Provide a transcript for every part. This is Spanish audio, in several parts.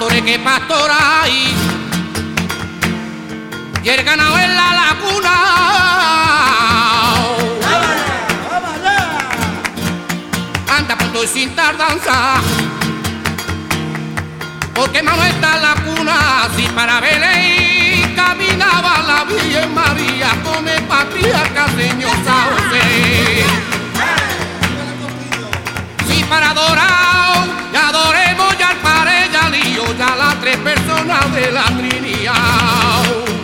pastores que pastoráis y el ganado en la laguna. Anda pronto y sin tardanza, porque mano está en la cuna. Si para Belén caminaba la Virgen María con el patriarca señor San José. Si para adorar, ya adoremos ya al Padre, ya al Hijo, ya las tres personas de la Trinidad.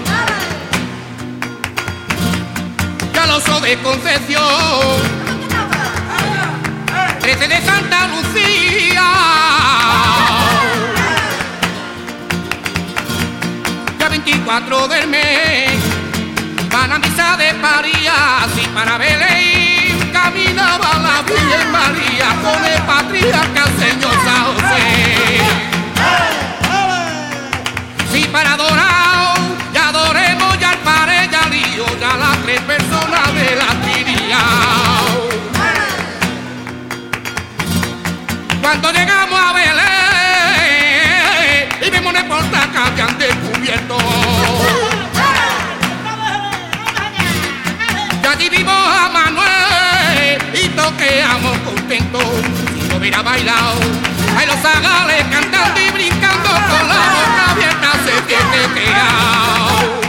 Ya los osos de Concepción, 13 de Santa Lucía, ya 24 del mes van a misa de Paría. Si para Belén caminaba la Virgen María con el patriarca señor San José. Si para adorar, ya adoremos ya al Padre, ya al Hijo, ya las tres personas de la Trinidad. Cuando llegamos a Belén y vemos una portaca que han descubierto, ya allí vimos a Manuel y toqueamos contentos. Si no hubiera bailado, ahí los zagales cantando y brincando con la boca abierta se tiene quedado.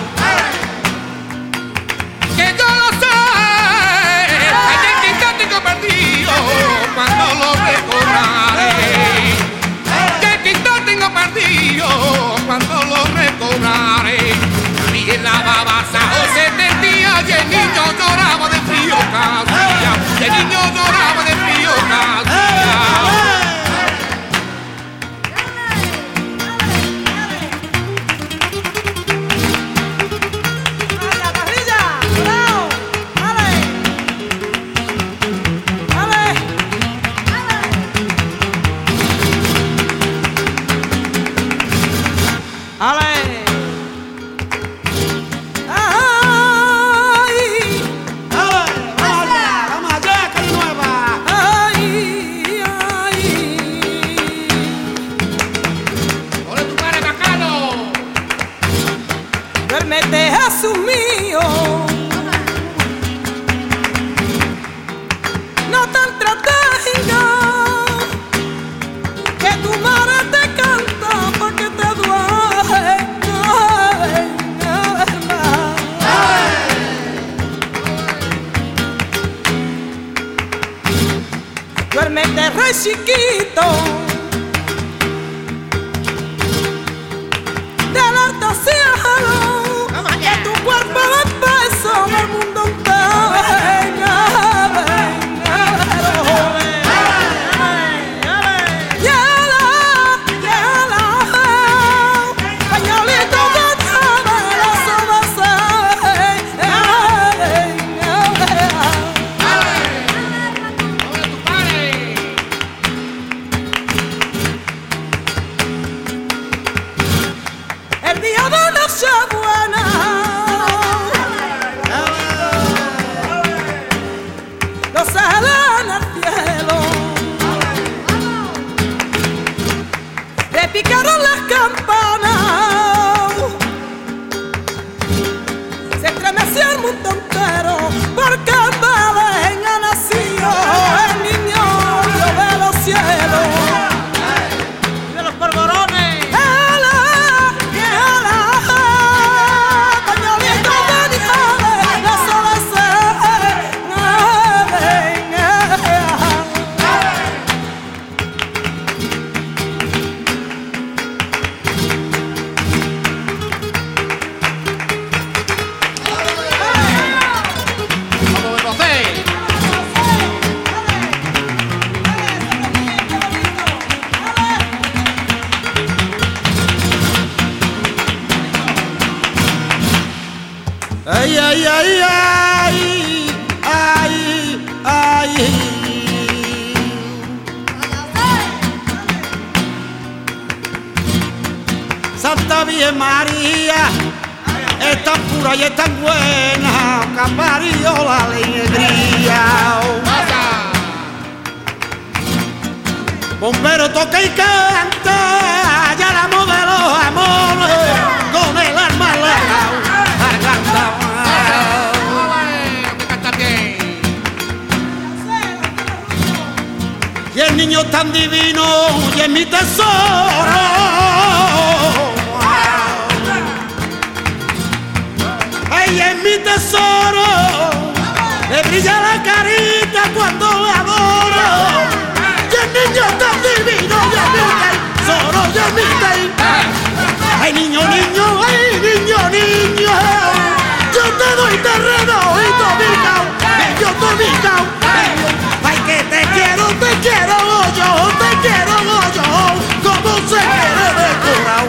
Que yo lo sé, hay que tengo perdido cuando lo recobraré. Que tengo perdido cuando lo recobraré. Y en la babasa José tendía y el niño lloraba de frío casi. Y el niño lloraba de frío casi. Duérmete, Jesús mío, no te entretengas, que tu madre te canta pa' que te duermas. Duérmete, rey chiquito, del alto cielo, que tu cuerpo de peso del mundo entero. Llévala, pañuelito de llave, los ojos el día de Nochebuena, los ángeles en el cielo repicaron las campanas, se estremeció el mundo entero, porque en Belén ha nacido el niño Dios de los cielos, de los polvorones. Ay, ay, ay, ay, ay, ay. Santa Virgen María es tan pura y es tan buena, que ha parido la alegría. Bombero toca y canta, ya la moda el niño tan divino y es mi tesoro. Ay, es mi tesoro, le brilla la carita cuando la adoro. Y el niño tan divino y es mi tesoro, y es mi tesoro. Ay, niño, niño, yo te doy terreno y domicao, y yo domicao. Ay, que te quiero yo, como se quiere decorado.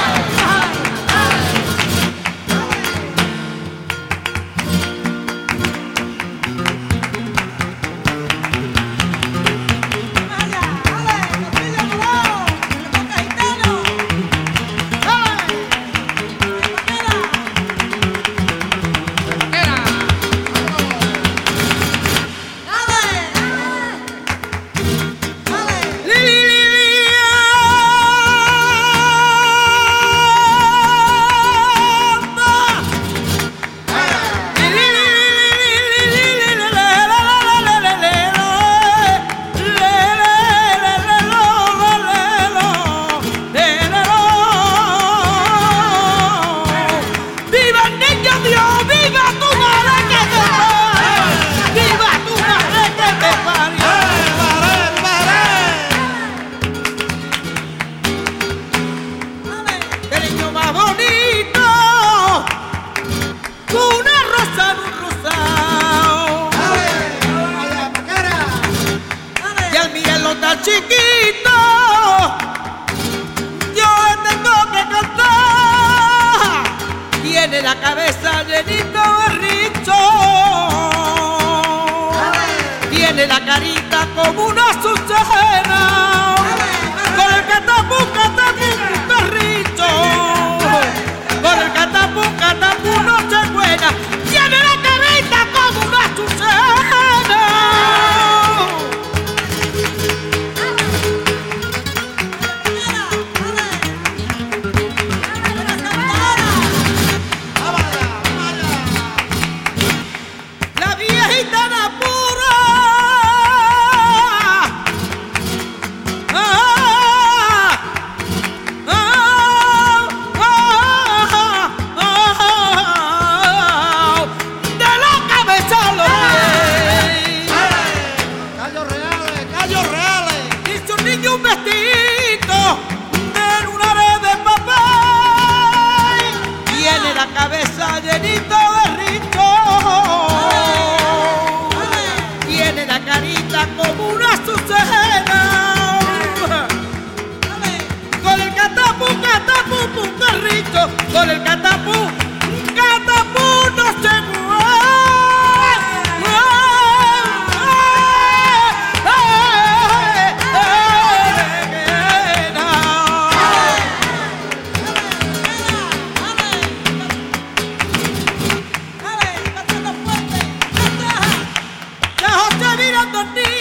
Chiquito, yo le tengo que cantar. Tiene la cabeza llenita de richo, tiene la carita como una azucena, con el catapú, perrito, con el catapú, nochebuena, tiene la carita como una azucena. Cabeza llenita de rico, tiene la carita como una azucena, con el catapú, perrito, con el catapú, no se mirando a ti.